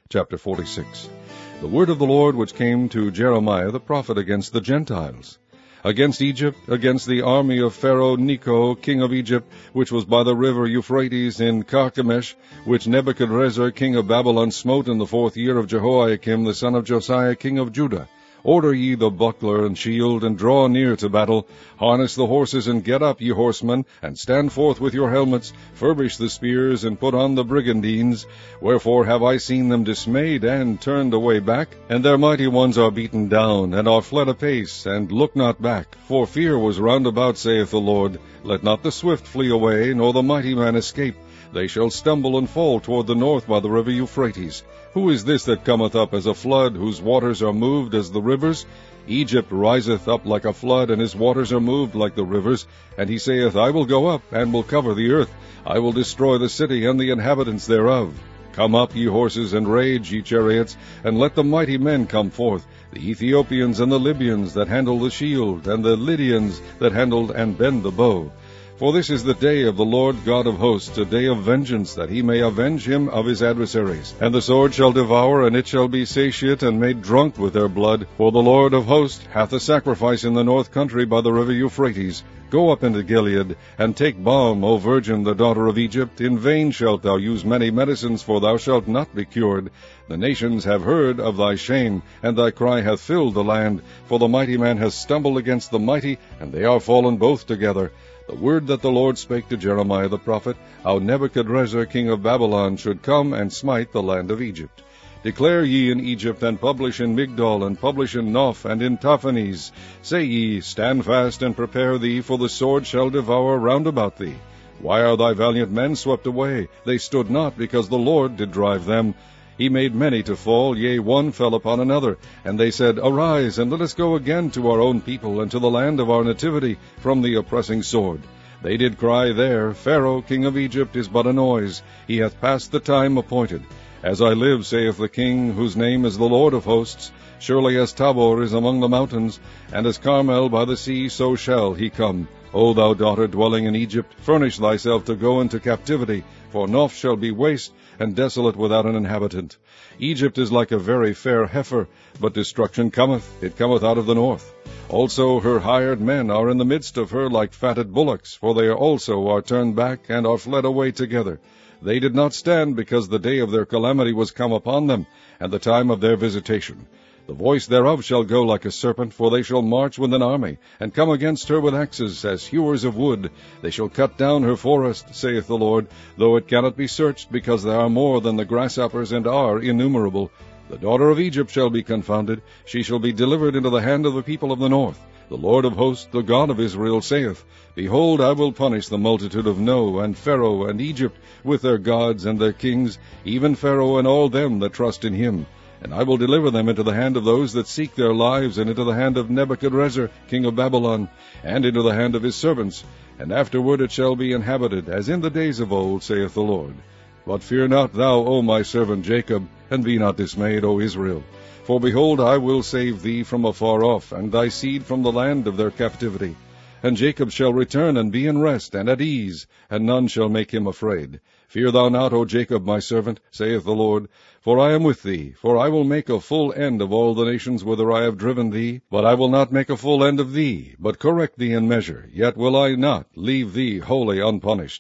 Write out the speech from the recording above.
Chapter 46. The word of the Lord which came to Jeremiah the prophet against the Gentiles. Against Egypt, against the army of Pharaoh Necho, king of Egypt, which was by the river Euphrates in Carchemish, which Nebuchadrezzar king of Babylon smote in the 4th year of Jehoiakim the son of Josiah king of Judah. Order ye the buckler and shield, and draw near to battle. Harness the horses, and get up, ye horsemen, and stand forth with your helmets. Furbish the spears, and put on the brigandines. Wherefore have I seen them dismayed, and turned away back? And their mighty ones are beaten down, and are fled apace, and look not back. For fear was round about, saith the Lord. Let not the swift flee away, nor the mighty man escape. They shall stumble and fall toward the north by the river Euphrates. Who is this that cometh up as a flood, whose waters are moved as the rivers? Egypt riseth up like a flood, and his waters are moved like the rivers. And he saith, I will go up, and will cover the earth. I will destroy the city and the inhabitants thereof. Come up, ye horses, and rage, ye chariots, and let the mighty men come forth, the Ethiopians and the Libyans that handle the shield, and the Lydians that handle and bend the bow. For this is the day of the Lord God of hosts, a day of vengeance, that he may avenge him of his adversaries. And the sword shall devour, and it shall be satiate and made drunk with their blood. For the Lord of hosts hath a sacrifice in the north country by the river Euphrates. Go up into Gilead, and take balm, O virgin, the daughter of Egypt. In vain shalt thou use many medicines, for thou shalt not be cured. The nations have heard of thy shame, and thy cry hath filled the land. For the mighty man hath stumbled against the mighty, and they are fallen both together. The word that the Lord spake to Jeremiah the prophet, how Nebuchadrezzar king of Babylon should come and smite the land of Egypt. Declare ye in Egypt, and publish in Migdol, and publish in Noph, and in Taphanes. Say ye, stand fast, and prepare thee, for the sword shall devour round about thee. Why are thy valiant men swept away? They stood not, because the Lord did drive them. He made many to fall, yea, one fell upon another. And they said, Arise, and let us go again to our own people, and to the land of our nativity, from the oppressing sword. They did cry there, Pharaoh king of Egypt is but a noise. He hath passed the time appointed. As I live, saith the King, whose name is the Lord of hosts, surely as Tabor is among the mountains, and as Carmel by the sea, so shall he come. O thou daughter dwelling in Egypt, furnish thyself to go into captivity, for Noph shall be waste, and desolate without an inhabitant. Egypt is like a very fair heifer, but destruction cometh, it cometh out of the north. Also her hired men are in the midst of her like fatted bullocks, for they also are turned back, and are fled away together. They did not stand, because the day of their calamity was come upon them, and the time of their visitation. The voice thereof shall go like a serpent, for they shall march with an army, and come against her with axes, as hewers of wood. They shall cut down her forest, saith the Lord, though it cannot be searched, because there are more than the grasshoppers, and are innumerable. The daughter of Egypt shall be confounded, she shall be delivered into the hand of the people of the north. The Lord of hosts, the God of Israel, saith, Behold, I will punish the multitude of No, and Pharaoh, and Egypt, with their gods and their kings, even Pharaoh and all them that trust in him. And I will deliver them into the hand of those that seek their lives, and into the hand of Nebuchadrezzar king of Babylon, and into the hand of his servants. And afterward it shall be inhabited, as in the days of old, saith the Lord. But fear not thou, O my servant Jacob, and be not dismayed, O Israel. For behold, I will save thee from afar off, and thy seed from the land of their captivity. And Jacob shall return, and be in rest, and at ease, and none shall make him afraid. Fear thou not, O Jacob, my servant, saith the Lord, for I am with thee. For I will make a full end of all the nations whither I have driven thee. But I will not make a full end of thee, but correct thee in measure. Yet will I not leave thee wholly unpunished.